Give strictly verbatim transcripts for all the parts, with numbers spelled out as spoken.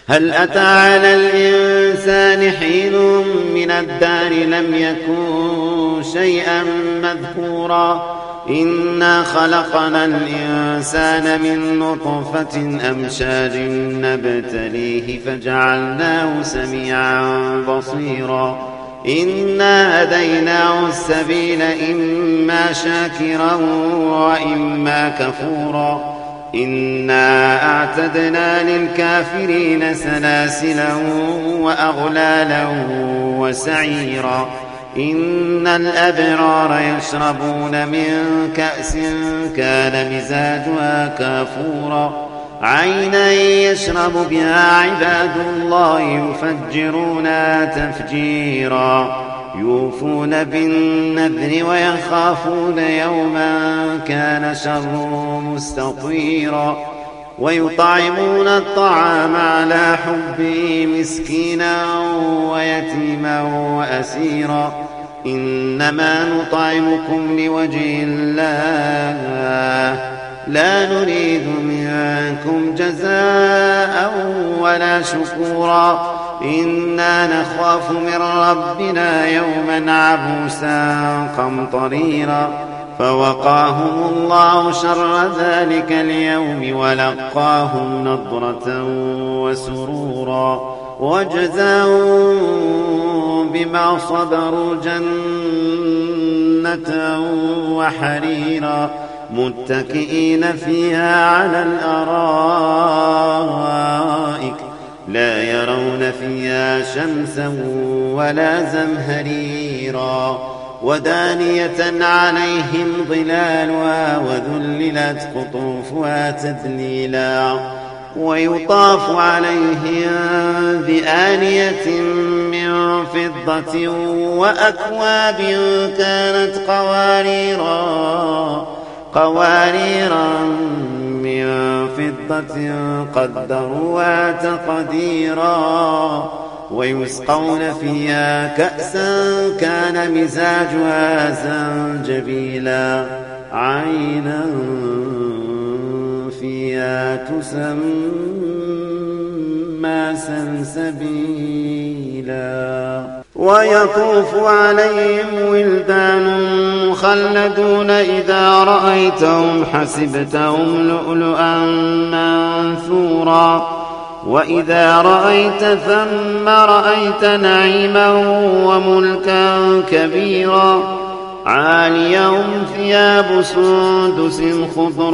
هل أتى على الإنسان حين من الدهر لم يكن شيئا مذكورا إنا خلقنا الإنسان من نطفة أمشاج نبتليه فجعلناه سميعا بصيرا إنا هديناه السبيل إما شاكرا وإما كفورا إنا أعتدنا للكافرين سلاسلا وأغلالا وسعيرا إن الأبرار يشربون من كأس كان مزاجها كافورا عينا يشرب بها عباد الله يفجرونها تفجيرا يوفون بالنذر ويخافون يوما كان شره مستطيرا ويطعمون الطعام على حبه مسكينا ويتيما وأسيرا إنما نطعمكم لوجه الله لا نريد منكم جزاء ولا شكورا إنا نخاف من ربنا يوما عبوسا قمطريرا فوقاهم الله شر ذلك اليوم ولقاهم نضرة وسرورا وجزاهم بما صبروا جنة وحريرا متكئين فيها على الأرائك لا يرون فيها شمسا ولا زمهريرا ودانية عليهم ظلالها وذللت قطوفها تذليلا ويطاف عليهم بآنية من فضة وأكواب كانت قواريرا قواريرا من فضة قدروها تقديرا ويسقون فيها كأسا كان مزاجها زنجبيلا عينا فيها تسمى سلسبيلا ويطوف عليهم ولدان مخلدون إذا رأيتهم حسبتهم لؤلؤا منثورا وإذا رأيت ثم رأيت نعيما وملكا كبيرا عاليهم ثياب سندس خضر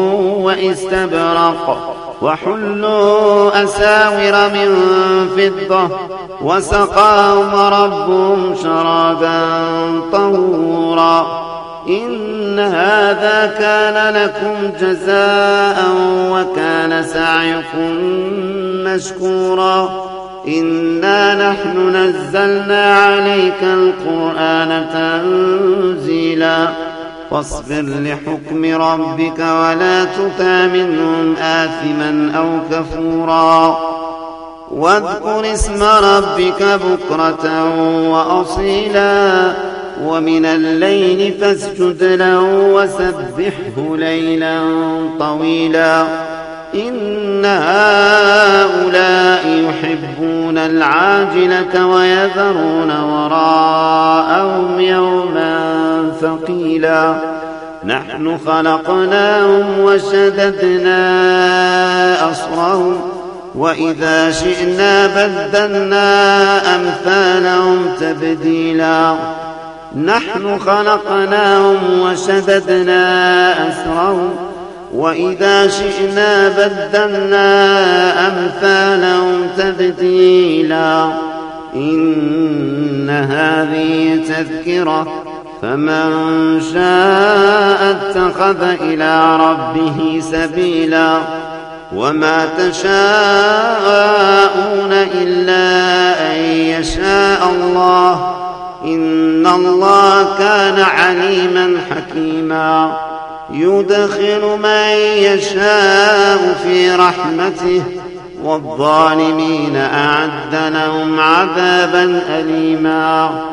واستبرق وحلوا أساور من فضة وسقاهم ربهم شرابا طهورا إن هذا كان لكم جزاء وكان سعيكم مشكورا إنا نحن نزلنا عليك القرآن تنزيلا فاصبر لحكم ربك ولا تطع منهم آثما أو كفورا واذكر اسم ربك بكرة وأصيلا ومن الليل فاسجد له وسبحه ليلا طويلا إن هؤلاء يحبون العاجلة ويذرون وراءهم يوما ثقيلا نحن خلقناهم وشددنا أسرهم وإذا شئنا بدلنا أمثالهم تبديلا نحن خلقناهم وشددنا أسرهم وإذا شئنا بدلنا أمثالهم تبديلا إن هذه تذكرة فمن شاء اتخذ إلى ربه سبيلا وما تشاءون إلا أن يشاء الله إن الله كان عليما حكيما يدخل من يشاء في رحمته والظالمين أعد لهم عذابا أليما